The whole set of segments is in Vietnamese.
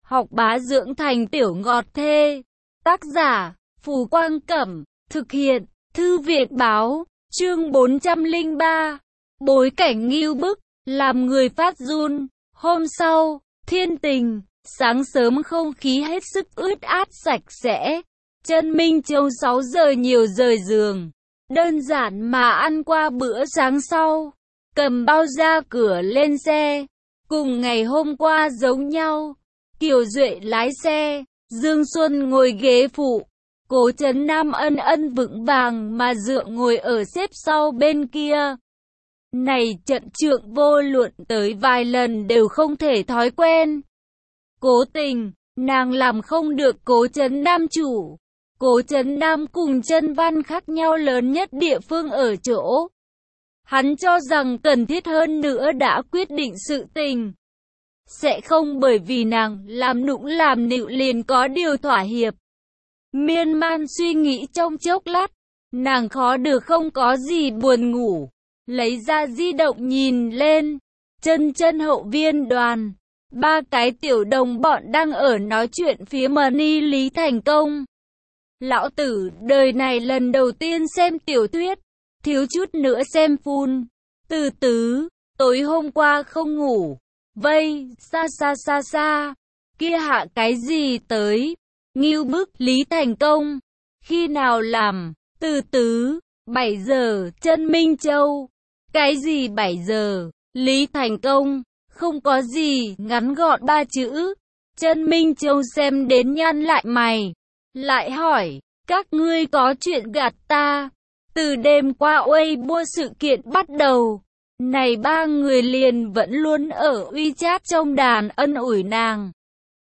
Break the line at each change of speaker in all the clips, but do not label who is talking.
học bá dưỡng thành tiểu ngọt thê. Tác giả, Phù Quang Cẩm, thực hiện, Thư viện Báo, chương 403. Bối cảnh ngưu bức, làm người phát run. Hôm sau, thiên tình, sáng sớm không khí hết sức ướt át sạch sẽ. Trân Minh Châu 6 giờ nhiều rời giường. Đơn giản mà ăn qua bữa sáng sau. Cầm bao ra cửa lên xe. Cùng ngày hôm qua giống nhau. Kiều Duệ lái xe, Dương Xuân ngồi ghế phụ. Cố Trấn Nam ân ân vững vàng mà dựa ngồi ở xếp sau bên kia. Này trận trượng vô luận tới vài lần đều không thể thói quen. Cố Tình, nàng làm không được Cố Trấn Nam chủ. Cố Trấn Nam cùng Trân Văn khác nhau lớn nhất địa phương ở chỗ. Hắn cho rằng cần thiết hơn nữa đã quyết định sự tình. Sẽ không bởi vì nàng làm nũng làm nịu liền có điều thỏa hiệp. Miên man suy nghĩ trong chốc lát, nàng khó được không có gì buồn ngủ. Lấy ra di động nhìn lên, chân hậu viên đoàn. 3 cái tiểu đồng bọn đang ở nói chuyện phía Mani Lý Thành Công. Lão tử đời này lần đầu tiên xem tiểu thuyết, thiếu chút nữa xem phun. Từ từ, tối hôm qua không ngủ. Vây, xa, kia hạ cái gì tới? Ngưu bức Lý Thành Công. Khi nào làm? Từ từ, 7 giờ, Trân Minh Châu. Cái gì 7 giờ? Lý Thành Công. Không có gì, ngắn gọn 3 chữ. Trân Minh Châu xem đến nhăn lại mày. Lại hỏi, các ngươi có chuyện gạt ta? Từ đêm qua Weibo sự kiện bắt đầu. Này 3 người liền vẫn luôn ở WeChat trong đàn ân ủi nàng.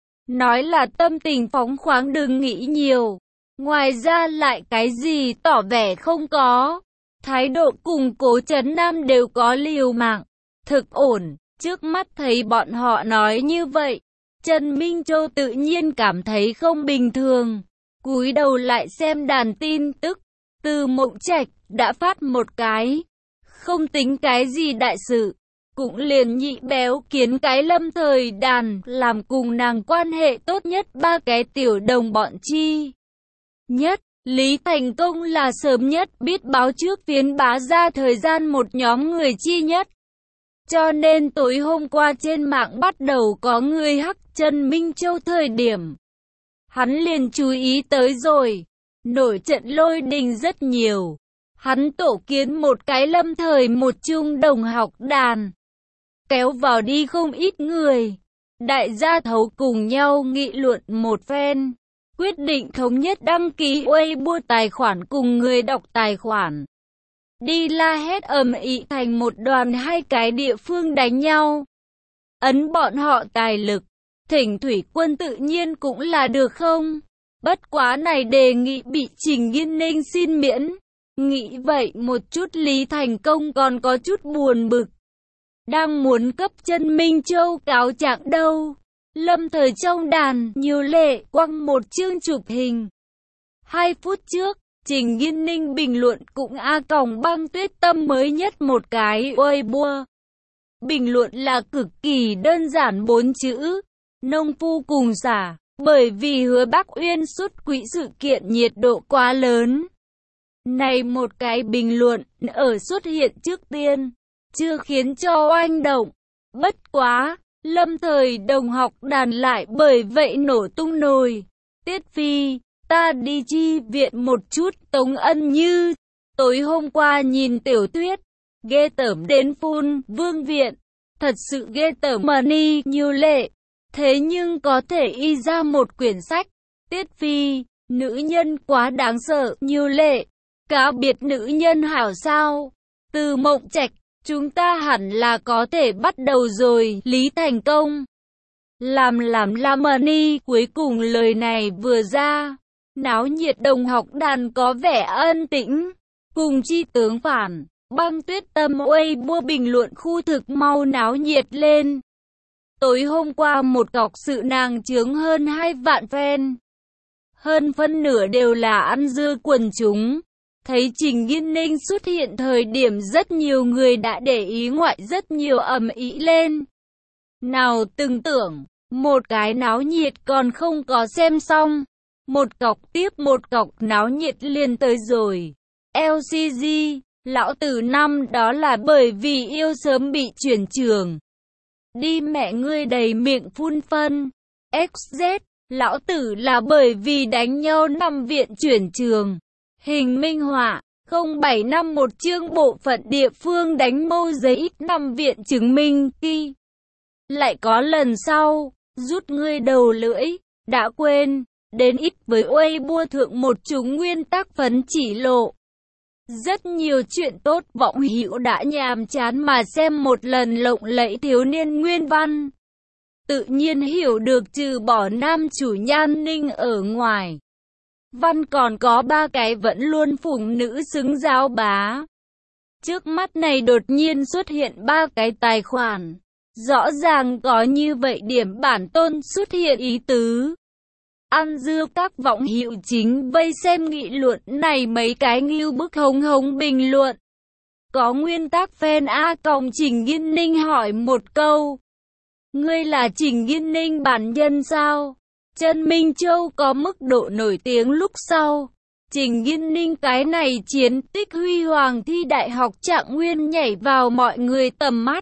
Nói là tâm tình phóng khoáng đừng nghĩ nhiều. Ngoài ra lại cái gì tỏ vẻ không có. Thái độ cùng Cố Trấn Nam đều có liều mạng. Thực ổn, trước mắt thấy bọn họ nói như vậy. Trần Minh Châu tự nhiên cảm thấy không bình thường. Cúi đầu lại xem đàn tin tức. Từ Mộng Trạch đã phát một cái. Không tính cái gì đại sự, cũng liền nhị béo kiến cái Lâm Thời Đàn làm cùng nàng quan hệ tốt nhất 3 cái tiểu đồng bọn chi. Nhất, Lý Thành Công là sớm nhất biết báo trước phiến bá ra thời gian một nhóm người chi nhất. Cho nên tối hôm qua trên mạng bắt đầu có người hắc Trân Minh Châu thời điểm. Hắn liền chú ý tới rồi, nổi trận lôi đình rất nhiều. Hắn tổ kiến một cái Lâm Thời một chung đồng học đàn. Kéo vào đi không ít người. Đại gia thấu cùng nhau nghị luận một phen. Quyết định thống nhất đăng ký Weibo tài khoản cùng người đọc tài khoản. Đi la hét ầm ĩ thành một đoàn 2 cái địa phương đánh nhau. Ấn bọn họ tài lực. Thỉnh thủy quân tự nhiên cũng là được không? Bất quá này đề nghị bị Trình Nghiên Ninh xin miễn. Nghĩ vậy một chút Lý Thành Công còn có chút buồn bực. Đang muốn cấp Trân Minh Châu cáo trạng đâu. Lâm Thời trong đàn nhiều lệ quăng một chương chụp hình. 2 phút trước, Trình Nghiên Ninh bình luận cũng Băng Tuyết Tâm mới nhất một cái Weibo. Bình luận là cực kỳ đơn giản 4 chữ. Nông phu cùng xả, bởi vì Hứa Bắc Uyên xuất quỹ sự kiện nhiệt độ quá lớn. Này một cái bình luận ở xuất hiện trước tiên, chưa khiến cho oanh động. Bất quá, Lâm Thời đồng học đàn lại bởi vậy nổ tung nồi. Tiết Phi, ta đi chi viện một chút. Tống Ân Như, tối hôm qua nhìn tiểu thuyết, ghê tởm đến phun. Vương Viện, thật sự ghê tởm. Mani Như Lệ, thế nhưng có thể y ra một quyển sách. Tiết Phi, nữ nhân quá đáng sợ. Như Lệ, cá biệt nữ nhân hảo sao? Từ Mộng Trạch, chúng ta hẳn là có thể bắt đầu rồi. Lý Thành Công, làm Mani. Cuối cùng lời này vừa ra, náo nhiệt đồng học đàn có vẻ ân tĩnh. Cùng chi tướng phản, Băng Tuyết Tâm Weibo bình luận khu thực mau náo nhiệt lên. Tối hôm qua một cọc sự nàng chướng hơn 2 vạn fan. Hơn phân nửa đều là ăn dưa quần chúng. Thấy Trình Nghiên Ninh xuất hiện thời điểm rất nhiều người đã để ý ngoại rất nhiều ầm ĩ lên. Nào từng tưởng, Một cái náo nhiệt còn không có xem xong. Một cọc tiếp một cọc náo nhiệt liền tới rồi. LCG, lão tử năm đó là bởi vì yêu sớm bị chuyển trường. Đi mẹ ngươi đầy miệng phun phân. XZ, lão tử là bởi vì đánh nhau nằm viện chuyển trường. Hình minh họa, 07 năm một chương bộ phận địa phương đánh mâu giấy ít nằm viện chứng minh kỳ. Lại có lần sau, rút ngươi đầu lưỡi, đã quên, đến ít với Weibo thượng một chúng nguyên tắc phấn chỉ lộ. Rất nhiều chuyện tốt vọng hữu đã nhàm chán mà xem một lần lộng lẫy thiếu niên nguyên văn. Tự nhiên hiểu được trừ bỏ nam chủ Nhan Ninh ở ngoài. Văn còn có ba cái vẫn luôn phụng nữ xứng giáo bá. Trước mắt này đột nhiên xuất hiện ba cái tài khoản. Rõ ràng có như vậy điểm bản tôn xuất hiện ý tứ. Ăn dưa các vọng hữu chính vây xem nghị luận này mấy cái ngưu bức hống hống bình luận. Có nguyên tắc fan A cộng Trình Nghiên Ninh hỏi một câu. Ngươi là Trình Nghiên Ninh bản nhân sao? Trần Minh Châu có mức độ nổi tiếng lúc sau. Trình Nghiên Ninh cái này chiến tích huy hoàng thi đại học Trạng Nguyên nhảy vào mọi người tầm mắt.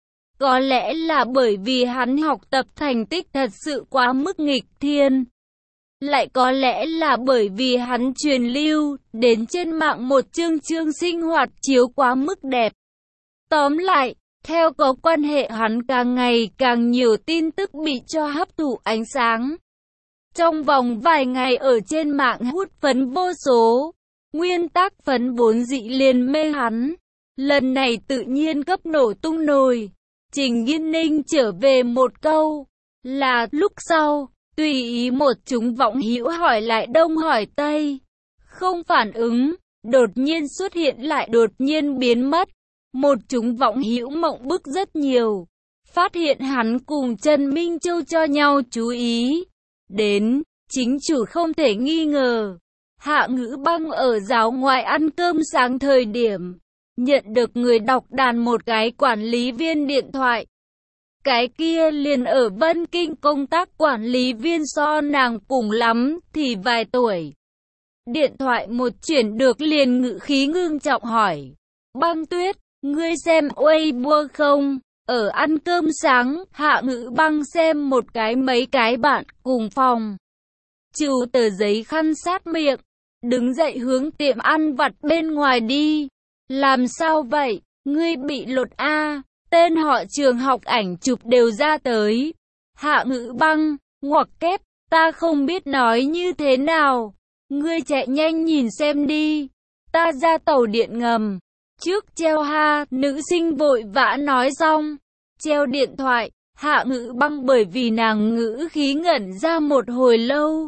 Có lẽ là bởi vì hắn học tập thành tích thật sự quá mức nghịch thiên. Lại có lẽ là bởi vì hắn truyền lưu đến trên mạng một chương sinh hoạt chiếu quá mức đẹp. Tóm lại, theo có quan hệ hắn càng ngày càng nhiều tin tức bị cho hấp thụ ánh sáng. Trong vòng vài ngày ở trên mạng hút phấn vô số, nguyên tắc phấn vốn dị liền mê hắn. Lần này tự nhiên cấp nổ tung nồi. Trình Nghiên Ninh trở về một câu, là lúc sau, tùy ý một chúng vọng hữu hỏi lại đông hỏi tây. Không phản ứng, đột nhiên xuất hiện lại đột nhiên biến mất. Một chúng vọng hữu mộng bức rất nhiều. Phát hiện hắn cùng Trần Minh Châu cho nhau chú ý. Đến, chính chủ không thể nghi ngờ. Hạ Ngữ Băng ở giáo ngoại ăn cơm sáng thời điểm. Nhận được người đọc đàn một cái quản lý viên điện thoại. Cái kia liền ở Vân Kinh công tác quản lý viên so nàng cùng lắm thì vài tuổi. Điện thoại một chuyển được liền ngữ khí ngưng trọng hỏi. Băng Tuyết, ngươi xem Weibo không? Ở ăn cơm sáng, Hạ Ngữ Băng xem một cái mấy cái bạn cùng phòng. Chịu tờ giấy khăn sát miệng. Đứng dậy hướng tiệm ăn vặt bên ngoài đi. Làm sao vậy? Ngươi bị lột A. Tên họ trường học ảnh chụp đều ra tới. Hạ Ngữ Băng, ngoặc kép, ta không biết nói như thế nào. Ngươi chạy nhanh nhìn xem đi. Ta ra tàu điện ngầm. Trước treo ha, nữ sinh vội vã nói xong. Treo điện thoại, Hạ Ngữ Băng bởi vì nàng ngữ khí ngẩn ra một hồi lâu.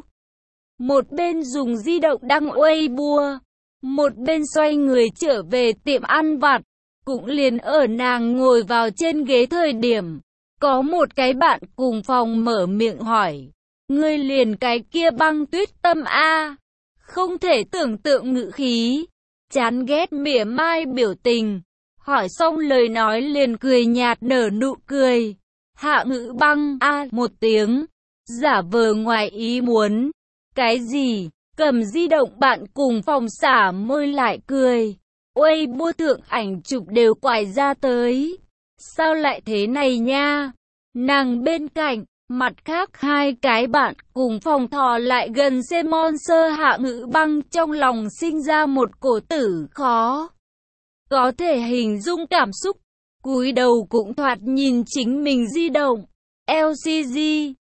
Một bên dùng di động đăng Weibo. Một bên xoay người trở về tiệm ăn vặt. Cũng liền ở nàng ngồi vào trên ghế thời điểm. Có một cái bạn cùng phòng mở miệng hỏi. Ngươi liền cái kia Băng Tuyết tâm A. Không thể tưởng tượng ngữ khí. Chán ghét mỉa mai biểu tình. Hỏi xong lời nói liền cười nhạt nở nụ cười. Hạ Ngữ Băng A một tiếng. Giả vờ ngoài ý muốn. Cái gì? Cầm di động bạn cùng phòng xả môi lại cười. Weibo thượng ảnh chụp đều quải ra tới. Sao lại thế này nha? Nàng bên cạnh, mặt khác hai cái bạn cùng phòng thò lại gần xem monster. Hạ Ngữ Băng trong lòng sinh ra một cổ tử khó có thể hình dung cảm xúc. Cúi đầu cũng thoạt nhìn chính mình di động. LCG,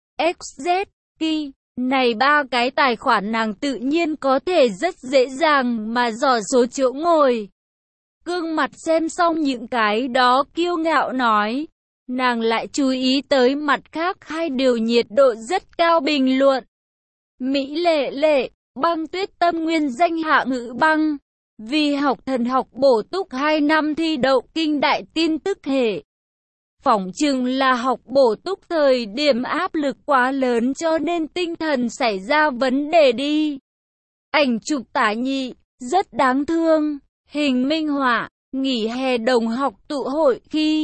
XZ, Ki. Này ba cái tài khoản nàng tự nhiên có thể rất dễ dàng mà dò số chỗ ngồi. Gương mặt xem xong những cái đó kiêu ngạo nói. Nàng lại chú ý tới mặt khác hai điều nhiệt độ rất cao bình luận. Mỹ Lệ Lệ, Băng Tuyết tâm nguyên danh Hạ Ngữ Băng. Vì học thần học bổ túc 2 năm thi đậu kinh đại tin tức hệ. Phỏng chừng là học bổ túc thời điểm áp lực quá lớn cho nên tinh thần xảy ra vấn đề đi. Ảnh chụp tả nhị, rất đáng thương. Hình minh họa, nghỉ hè đồng học tụ hội khi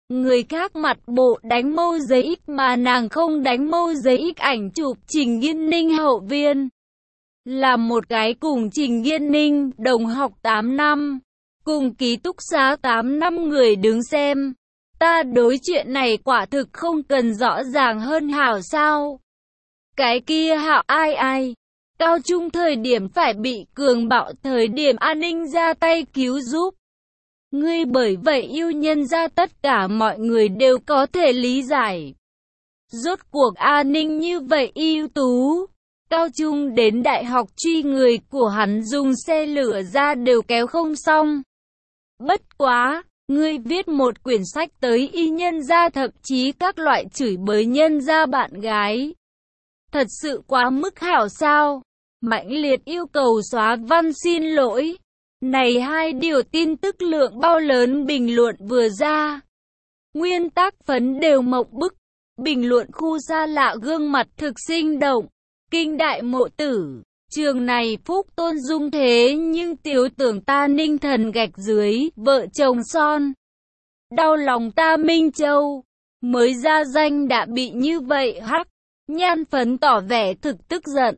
Người khác mặt bộ đánh mâu giấy X mà nàng không đánh mâu giấy X. Ảnh chụp Trình Nghiên Ninh hậu viên. Là một gái cùng Trình Nghiên Ninh, đồng học 8 năm, cùng ký túc xá 8 năm người đứng xem. Ta đối chuyện này quả thực không cần rõ ràng hơn hảo sao? Cái kia hảo ai? Cao trung thời điểm phải bị cường bạo, thời điểm an ninh ra tay cứu giúp. Ngươi bởi vậy yêu nhân ra, tất cả mọi người đều có thể lý giải. Rốt cuộc an ninh như vậy ưu tú. Cao trung đến đại học truy người của hắn dùng xe lửa ra đều kéo không xong. Bất quá, ngươi viết một quyển sách tới y nhân ra, thậm chí các loại chửi bới nhân ra bạn gái. Thật sự quá mức hảo sao? Mãnh liệt yêu cầu xóa văn xin lỗi. Này hai điều tin tức lượng bao lớn bình luận vừa ra. Nguyên tác phấn đều mộng bức. Bình luận khu xa lạ gương mặt thực sinh động. Kinh đại mộ tử. Trường này phúc tôn dung thế nhưng tiểu tưởng ta Ninh Thần gạch dưới, vợ chồng son. Đau lòng ta Minh Châu. Mới ra danh đã bị như vậy hắc. Nhan phấn tỏ vẻ thực tức giận.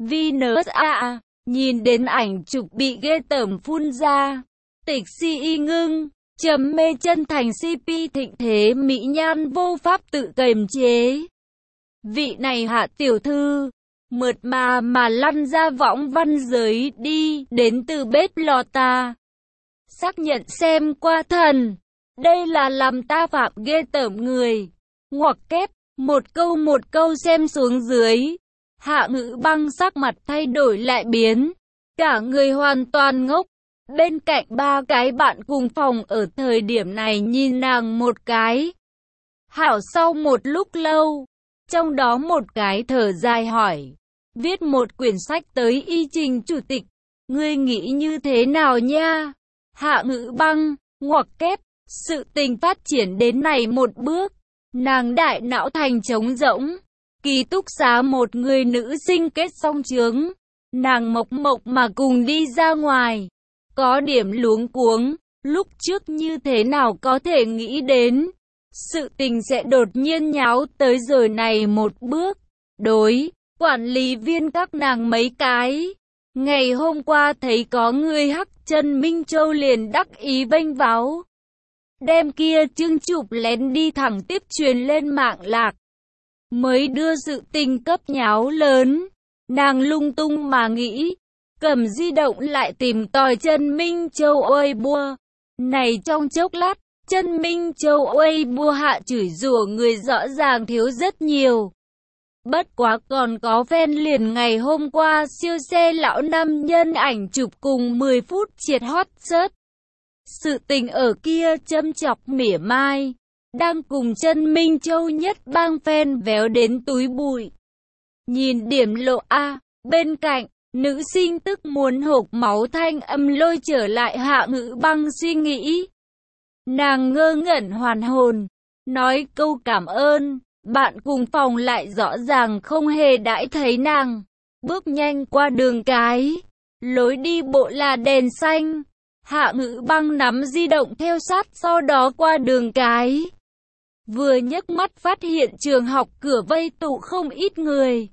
VNSA, nhìn đến ảnh chụp bị ghê tởm phun ra. Tịch si y ngưng, trầm mê chân thành CP thịnh thế mỹ nhan vô pháp tự kiềm chế. Vị này hạ tiểu thư, mượt mà lăn ra võng văn giới đi, đến từ bếp lò ta. Xác nhận xem qua thần, đây là làm ta phạm ghê tởm người. Ngoặc kép, một câu xem xuống dưới. Hạ Ngữ Băng sắc mặt thay đổi lại biến, cả người hoàn toàn ngốc. Bên cạnh ba cái bạn cùng phòng ở thời điểm này nhìn nàng một cái. Hảo sau một lúc lâu, trong đó một cái thở dài hỏi, viết một quyển sách tới y Trình chủ tịch, ngươi nghĩ như thế nào nha? Hạ Ngữ Băng, ngoặc kép, sự tình phát triển đến này một bước, nàng đại não thành trống rỗng. Ký túc xá một người nữ sinh kết xong chướng, nàng mộc mà cùng đi ra ngoài, có điểm luống cuống, lúc trước như thế nào có thể nghĩ đến, sự tình sẽ đột nhiên nháo tới rồi này một bước. Đối, quản lý viên các nàng mấy cái, ngày hôm qua thấy có người hắc chân Minh Châu liền đắc ý vênh váo, đem kia chương chụp lén đi thẳng tiếp truyền lên mạng lạc. Mới đưa sự tình cấp nháo lớn, nàng lung tung mà nghĩ, cầm di động lại tìm tòi chân Minh Châu ôi bua. Này trong chốc lát, chân Minh Châu ôi bua hạ chửi rủa người rõ ràng thiếu rất nhiều. Bất quá còn có fan liền ngày hôm qua siêu xe lão nam nhân ảnh chụp cùng 10 phút triệt hot search. Sự tình ở kia châm chọc mỉa mai. Đang cùng chân Minh Châu nhất bang fan véo đến túi bụi. Nhìn điểm lộ A, bên cạnh, nữ sinh tức muốn hộc máu thanh âm lôi trở lại Hạ Ngữ Băng suy nghĩ. Nàng ngơ ngẩn hoàn hồn, nói câu cảm ơn, bạn cùng phòng lại rõ ràng không hề đãi thấy nàng. Bước nhanh qua đường cái, lối đi bộ là đèn xanh. Hạ Ngữ Băng nắm di động theo sát sau đó qua đường cái. Vừa nhấc mắt phát hiện trường học cửa vây tụ không ít người.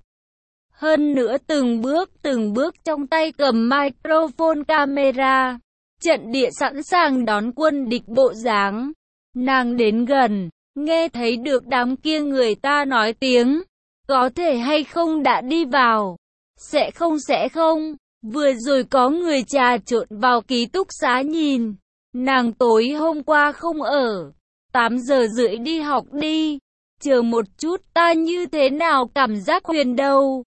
Hơn nữa từng bước trong tay cầm microphone camera. Trận địa sẵn sàng đón quân địch bộ dáng. Nàng đến gần, nghe thấy được đám kia người ta nói tiếng. Có thể hay không đã đi vào? Sẽ không. Vừa rồi có người trà trộn vào ký túc xá nhìn. Nàng tối hôm qua không ở. 8 giờ rưỡi đi học đi. Chờ một chút ta như thế nào cảm giác huyền đâu.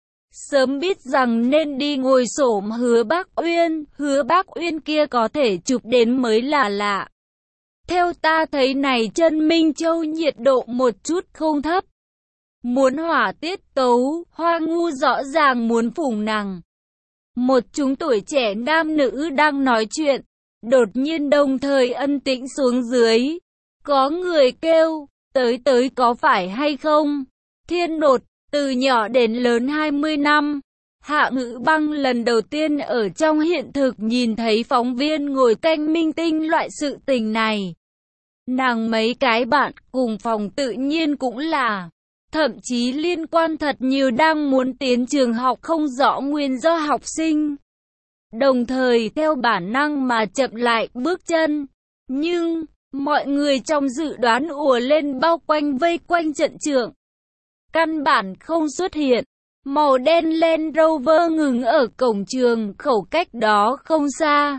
Sớm biết rằng nên đi ngồi xổm Hứa Bác Uyên kia có thể chụp đến mới là lạ. Theo ta thấy này chân Minh Châu nhiệt độ một chút không thấp. Muốn hỏa tiết tấu, Hoa Ngu rõ ràng muốn phủng nàng. Một chúng tuổi trẻ nam nữ đang nói chuyện, đột nhiên đồng thời ân tĩnh xuống dưới. Có người kêu, tới có phải hay không? Thiên Nột, từ nhỏ đến lớn 20 năm. Hạ Ngữ Băng lần đầu tiên ở trong hiện thực nhìn thấy phóng viên ngồi canh minh tinh loại sự tình này. Nàng mấy cái bạn cùng phòng tự nhiên cũng là, thậm chí liên quan thật nhiều đang muốn tiến trường học không rõ nguyên do học sinh. Đồng thời theo bản năng mà chậm lại bước chân. Nhưng, mọi người trong dự đoán ùa lên bao quanh vây quanh trận trưởng. Căn bản không xuất hiện. Màu đen Land Rover ngừng ở cổng trường khẩu cách đó không xa.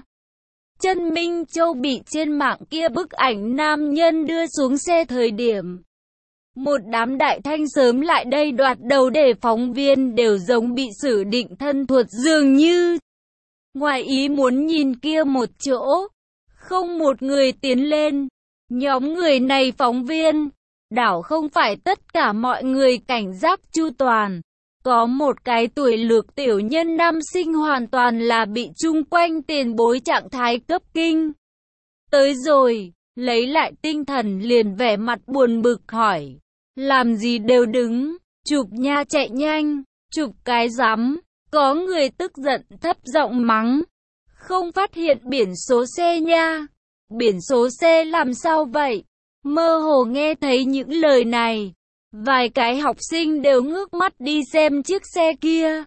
Chân Minh Châu bị trên mạng kia bức ảnh nam nhân đưa xuống xe thời điểm. Một đám đại thanh sớm lại đây đoạt đầu để phóng viên đều giống bị xử định thân thuộc dường như. Ngoài ý muốn nhìn kia một chỗ, không một người tiến lên. Nhóm người này phóng viên, đảo không phải tất cả mọi người cảnh giác chu toàn. Có một cái tuổi lược tiểu nhân nam sinh hoàn toàn là bị chung quanh tiền bối trạng thái cấp kinh. Tới rồi, lấy lại tinh thần liền vẻ mặt buồn bực hỏi. Làm gì đều đứng, chụp nha chạy nhanh, chụp cái rắm. Có người tức giận thấp giọng mắng. Không phát hiện biển số xe nha. Biển số xe làm sao vậy? Mơ hồ nghe thấy những lời này. Vài cái học sinh đều ngước mắt đi xem chiếc xe kia.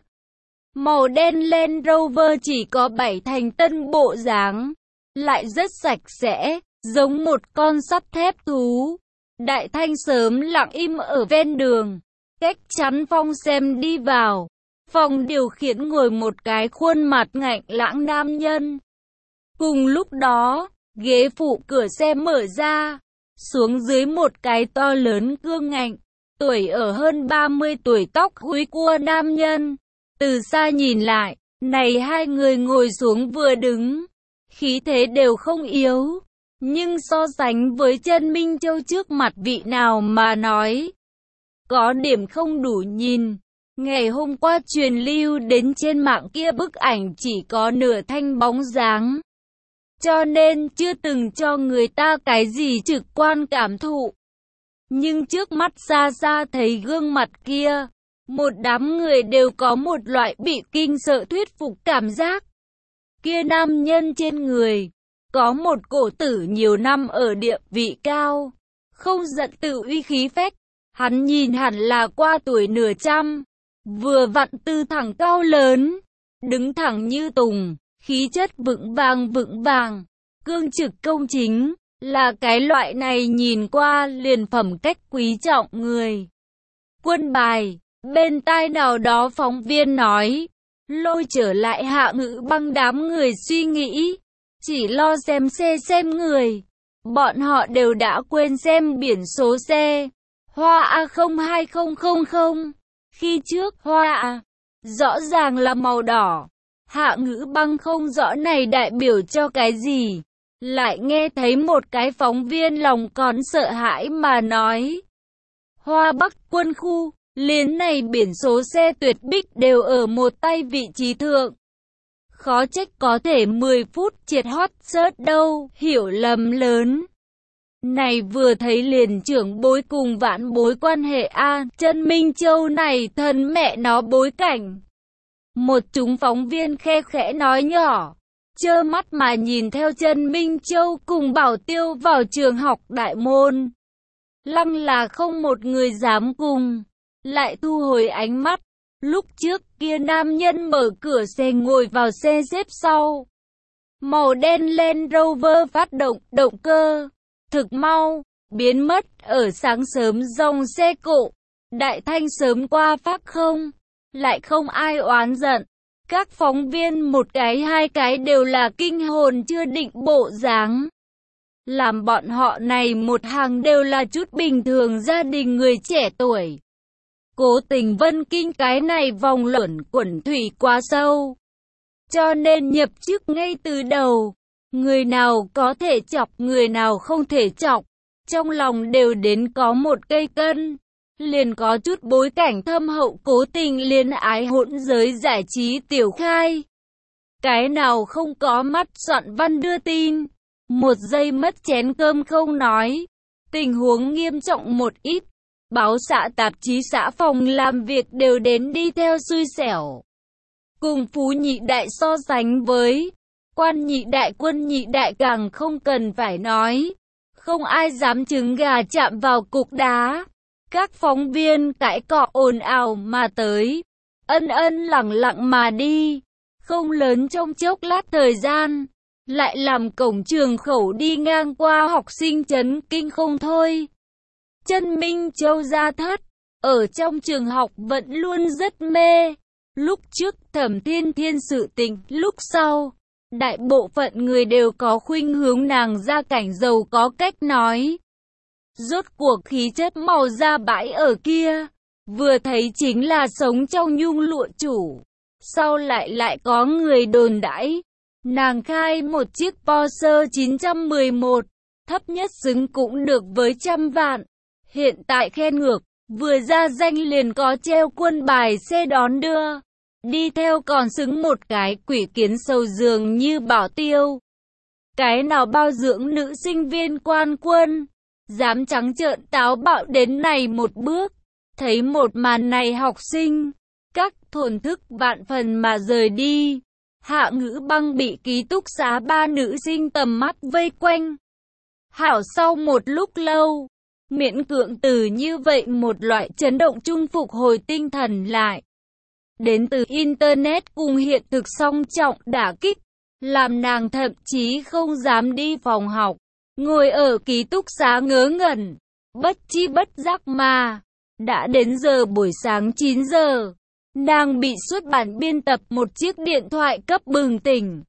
Màu đen Land Rover chỉ có 7 thành tân bộ dáng, lại rất sạch sẽ, giống một con sắt thép thú. Đại thanh sớm lặng im ở ven đường, cách chắn Phong xem đi vào. Phòng điều khiển ngồi một cái khuôn mặt ngạnh lãng nam nhân. Cùng lúc đó, ghế phụ cửa xe mở ra, xuống dưới một cái to lớn gương ngạnh. Tuổi ở hơn 30 tuổi tóc húi cua nam nhân. Từ xa nhìn lại, này hai người ngồi xuống vừa đứng, khí thế đều không yếu. Nhưng so sánh với Chân Minh Châu trước mặt vị nào mà nói, có điểm không đủ nhìn. Ngày hôm qua truyền lưu đến trên mạng kia bức ảnh chỉ có nửa thanh bóng dáng. Cho nên chưa từng cho người ta cái gì trực quan cảm thụ. Nhưng trước mắt xa xa thấy gương mặt kia, một đám người đều có một loại bị kinh sợ thuyết phục cảm giác. Kia nam nhân trên người, có một cổ tử nhiều năm ở địa vị cao, không giận tự uy khí phách, hắn nhìn hẳn là qua tuổi nửa trăm, vừa vặn tư thẳng cao lớn, đứng thẳng như tùng, khí chất vững vàng, cương trực công chính. Là cái loại này nhìn qua liền phẩm cách quý trọng người. Quân bài, bên tai nào đó phóng viên nói, lôi trở lại Hạ Ngữ Băng đám người suy nghĩ, chỉ lo xem xe xem người. Bọn họ đều đã quên xem biển số xe, Hoa A02000. Khi trước Hoa A, rõ ràng là màu đỏ, Hạ Ngữ Băng không rõ này đại biểu cho cái gì. Lại nghe thấy một cái phóng viên lòng còn sợ hãi mà nói. Hoa Bắc quân khu, liền này biển số xe tuyệt bích đều ở một tay vị trí thượng. Khó trách có thể 10 phút triệt hot search đâu, hiểu lầm lớn. Này vừa thấy liền trưởng bối cùng vãn bối quan hệ A, Chân Minh Châu này thân mẹ nó bối cảnh. Một chúng phóng viên khe khẽ nói nhỏ. Trơ mắt mà nhìn theo Chân Minh Châu cùng Bảo Tiêu vào trường học đại môn. Lăng là không một người dám cùng. Lại thu hồi ánh mắt. Lúc trước kia nam nhân mở cửa xe ngồi vào xe xếp sau. Màu đen Land Rover phát động cơ. Thực mau, biến mất ở sáng sớm dòng xe cộ. Đại thanh sớm qua phát không. Lại không ai oán giận. Các phóng viên một cái hai cái đều là kinh hồn chưa định bộ dáng. Làm bọn họ này một hàng đều là chút bình thường gia đình người trẻ tuổi. Cố tình Vân Kinh cái này vòng luẩn quẩn thủy quá sâu. Cho nên nhập chức ngay từ đầu. Người nào có thể chọc, người nào không thể chọc. Trong lòng đều đến có một cây cân. Liền có chút bối cảnh thâm hậu cố tình liên ái hỗn giới giải trí tiểu khai. Cái nào không có mắt soạn văn đưa tin. Một giây mất chén cơm không nói. Tình huống nghiêm trọng một ít. Báo xã tạp chí xã phòng làm việc đều đến đi theo xui xẻo. Cùng Phú Nhị Đại so sánh với Quan Nhị Đại Quân Nhị Đại càng không cần phải nói. không ai dám trứng gà chạm vào cục đá. Các phóng viên cãi cọ ồn ào mà tới, ân ân lẳng lặng mà đi, không lớn trong chốc lát thời gian, lại làm cổng trường khẩu đi ngang qua học sinh chấn kinh không thôi. Chân Minh Châu Gia Thất, ở trong trường học vẫn luôn rất mê. Lúc trước Thẩm Thiên Thiên sự tình, lúc sau, đại bộ phận người đều có khuynh hướng nàng gia cảnh giàu có cách nói. Rốt cuộc khí chất màu da bãi ở kia, vừa thấy chính là sống trong nhung lụa chủ. Sau lại có người đồn đãi, nàng khai một chiếc Porsche 911, thấp nhất xứng cũng được với 100 vạn. Hiện tại khen ngược, vừa ra danh liền có treo quân bài xe đón đưa. Đi theo còn xứng một cái quỷ kiến sầu dường như bảo tiêu. Cái nào bao dưỡng nữ sinh viên quan quân, dám trắng trợn táo bạo đến này một bước. Thấy một màn này học sinh, các thổn thức vạn phần mà rời đi. Hạ Ngữ Băng bị ký túc xá 3 nữ sinh tầm mắt vây quanh. Hảo sau một lúc lâu, miễn cưỡng từ như vậy một loại chấn động chung phục hồi tinh thần lại. Đến từ Internet cùng hiện thực song trọng đả kích, làm nàng thậm chí không dám đi phòng học, ngồi ở ký túc xá ngớ ngẩn, bất chi bất giác mà. Đã đến giờ buổi sáng 9 giờ, nàng bị xuất bản biên tập một chiếc điện thoại cấp bừng tỉnh.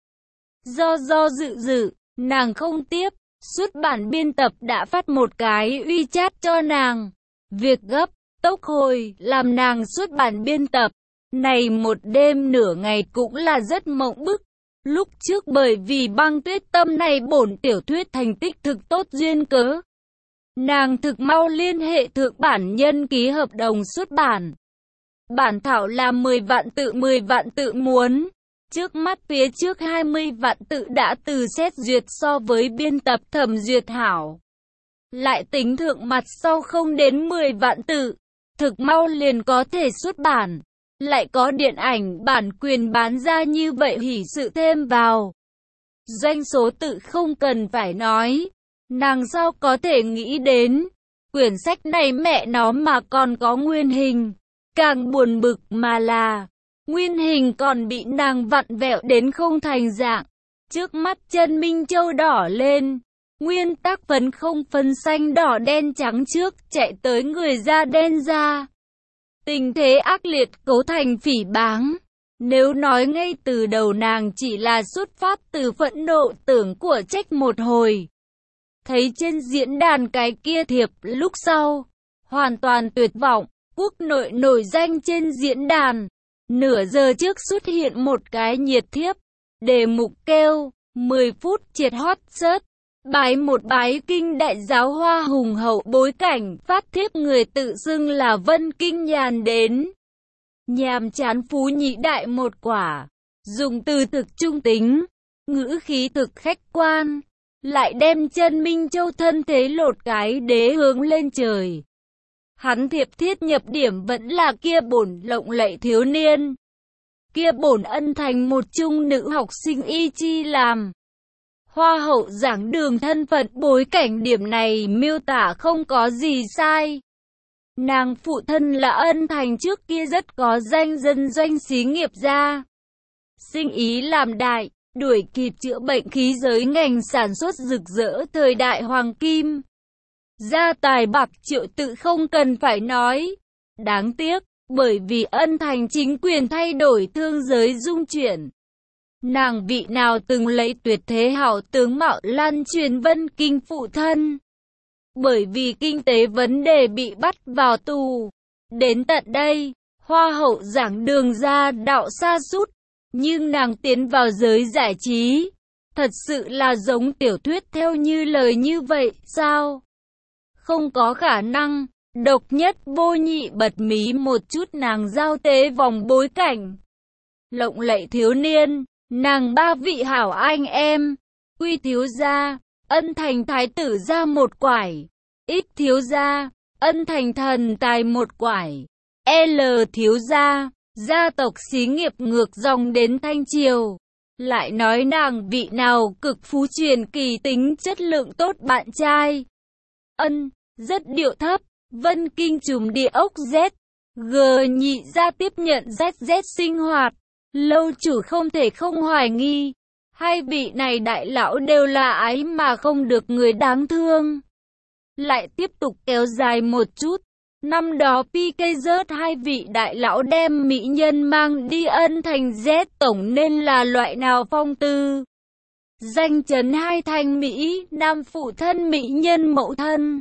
Do dự, nàng không tiếp, xuất bản biên tập đã phát một cái WeChat cho nàng. Việc gấp, tốc hồi, làm nàng xuất bản biên tập. Này một đêm nửa ngày cũng là rất mộng bức. Lúc trước bởi vì Băng Tuyết Tâm này bổn tiểu thuyết thành tích thực tốt duyên cớ, nàng thực mau liên hệ thượng bản nhân ký hợp đồng xuất bản. Bản thảo là 10 vạn tự muốn. Trước mắt phía trước 20 vạn tự đã từ xét duyệt so với biên tập thẩm duyệt hảo. Lại tính thượng mặt sau không đến 10 vạn tự, thực mau liền có thể xuất bản. Lại có điện ảnh bản quyền bán ra như vậy hỉ sự thêm vào. Doanh số tự không cần phải nói. Nàng sao có thể nghĩ đến, quyển sách này mẹ nó mà còn có nguyên hình. Càng buồn bực mà là, nguyên hình còn bị nàng vặn vẹo đến không thành dạng. Trước mắt Chân Minh Châu đỏ lên, nguyên tác phấn không phân xanh đỏ đen trắng trước, chạy tới người da đen ra. Tình thế ác liệt cấu thành phỉ báng. Nếu nói ngay từ đầu nàng chỉ là xuất phát từ phẫn nộ tưởng của trách một hồi. Thấy trên diễn đàn cái kia thiệp lúc sau, hoàn toàn tuyệt vọng. Quốc nội nổi danh trên diễn đàn, nửa giờ trước xuất hiện một cái nhiệt thiếp, đề mục kêu 10 phút triệt hot search, bái một bái kinh đại giáo hoa hùng hậu bối cảnh, phát thiếp người tự xưng là Vân Kinh Nhàn đến. Nhàm chán phú nhị đại một quả, dùng từ thực trung tính, ngữ khí thực khách quan, lại đem Chân Minh Châu thân thế lột cái đế hướng lên trời. Hắn thiệp thiết nhập điểm vẫn là kia bổn lộng lẫy thiếu niên. Kia bổn ân thành một trung nữ học sinh y chi làm. Hoa hậu giảng đường thân phận bối cảnh điểm này miêu tả không có gì sai. Nàng phụ thân là ân thành trước kia rất có danh dân doanh xí nghiệp gia. Sinh ý làm đại, đuổi kịp chữa bệnh khí giới ngành sản xuất rực rỡ thời đại hoàng kim. Gia tài bạc triệu tự không cần phải nói. Đáng tiếc, bởi vì ân thành chính quyền thay đổi thương giới dung chuyển. Nàng vị nào từng lấy tuyệt thế hảo tướng mạo lan truyền Vân Kinh phụ thân. Bởi vì kinh tế vấn đề bị bắt vào tù. Đến tận đây, hoa hậu giảng đường ra đạo xa sút nhưng nàng tiến vào giới giải trí. Thật sự là giống tiểu thuyết theo như lời như vậy sao? Không có khả năng. Độc nhất vô nhị bật mí một chút nàng giao tế vòng bối cảnh. Lộng lẫy thiếu niên, nàng ba vị hảo anh em. Quy thiếu gia, ân thành thái tử ra một quải. Ít thiếu gia, ân thành thần tài một quải. L thiếu gia, gia tộc xí nghiệp ngược dòng đến Thanh Triều. lại nói nàng vị nào cực phú truyền kỳ tính chất lượng tốt bạn trai. Rất điệu thấp, Vân Kinh trùm địa ốc Z. G nhị ra tiếp nhận ZZ sinh hoạt. Lâu chủ không thể không hoài nghi. Hai vị này đại lão đều là ái mà không được người đáng thương. Lại tiếp tục kéo dài một chút. Năm đó PK rớt hai vị đại lão đem mỹ nhân mang đi Ân Thành Z tổng nên là loại nào phong tư. Danh chấn hai thành Mỹ, nam phụ thân mỹ nhân mẫu thân.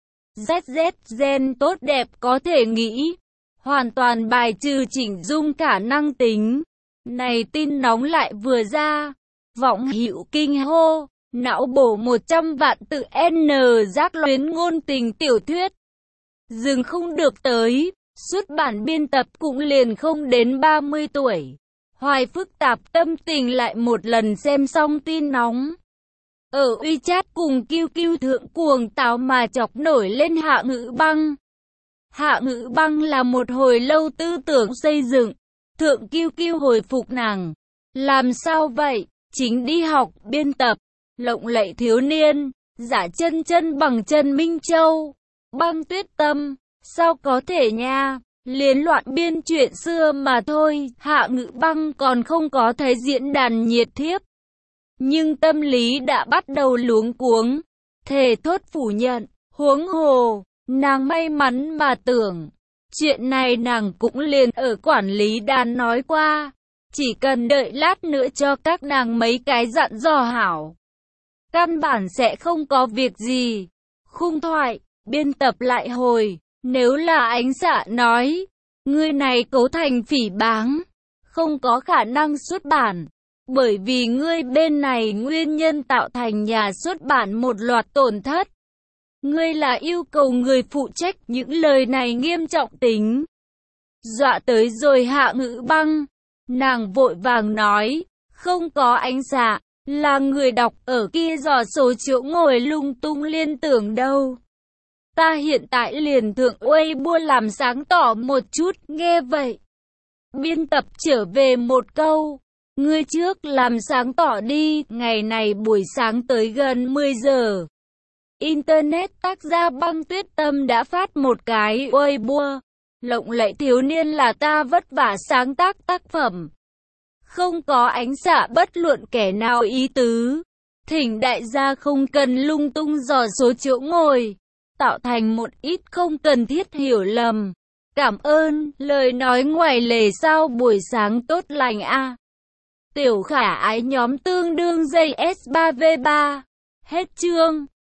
ZZ gen tốt đẹp có thể nghĩ. Hoàn toàn bài trừ chỉnh dung khả năng tính. Này tin nóng lại vừa ra. Vọng hữu kinh hô. Não bổ 100 vạn tự N giác luyến ngôn tình tiểu thuyết. Dừng không được tới. Xuất bản biên tập cũng liền không đến 30 tuổi. Hoài phức tạp tâm tình lại một lần xem xong tin nóng. Ở WeChat cùng QQ thượng cuồng táo mà chọc nổi lên Hạ Ngữ Băng. Hạ Ngữ Băng là một hồi lâu tư tưởng xây dựng. Thượng QQ hồi phục nàng. Làm sao vậy? Chính đi học, biên tập. Lộng lẫy thiếu niên. Giả chân chân bằng chân Minh Châu. Băng Tuyết Tâm. Sao có thể nha? Liên loạn biên chuyện xưa mà thôi. Hạ Ngữ Băng còn không có thấy diễn đàn nhiệt thiếp. Nhưng tâm lý đã bắt đầu luống cuống. Thề thốt phủ nhận. Huống hồ. Nàng may mắn mà tưởng. Chuyện này nàng cũng liền ở quản lý đàn nói qua. Chỉ cần đợi lát nữa cho các nàng mấy cái dặn dò hảo. Căn bản sẽ không có việc gì. Khung thoại, biên tập lại hồi. Nếu là Ánh Xạ nói. Người này cấu thành phỉ báng. Không có khả năng xuất bản. Bởi vì ngươi bên này nguyên nhân tạo thành nhà xuất bản một loạt tổn thất. Ngươi là yêu cầu người phụ trách những lời này nghiêm trọng tính. Dọa tới rồi Hạ Ngữ Băng. Nàng vội vàng nói. Không có Ánh Xạ. Là người đọc ở kia dò số chỗ ngồi lung tung liên tưởng đâu. Ta hiện tại liền thượng Weibo làm sáng tỏ một chút. Nghe vậy. Biên tập trở về một câu. Ngươi trước làm sáng tỏ đi. Ngày này buổi sáng tới gần 10 giờ. Internet tác gia Băng Tuyết Tâm đã phát một cái Weibo. Lộng lẫy thiếu niên là ta vất vả sáng tác tác phẩm. Không có Ánh Xạ bất luận kẻ nào ý tứ. Thỉnh đại gia không cần lung tung dò số chỗ ngồi. Tạo thành một ít không cần thiết hiểu lầm. Cảm ơn, lời nói ngoài lề sao buổi sáng tốt lành a. Tiểu khả ái nhóm tương đương dây S3V3. Hết chương.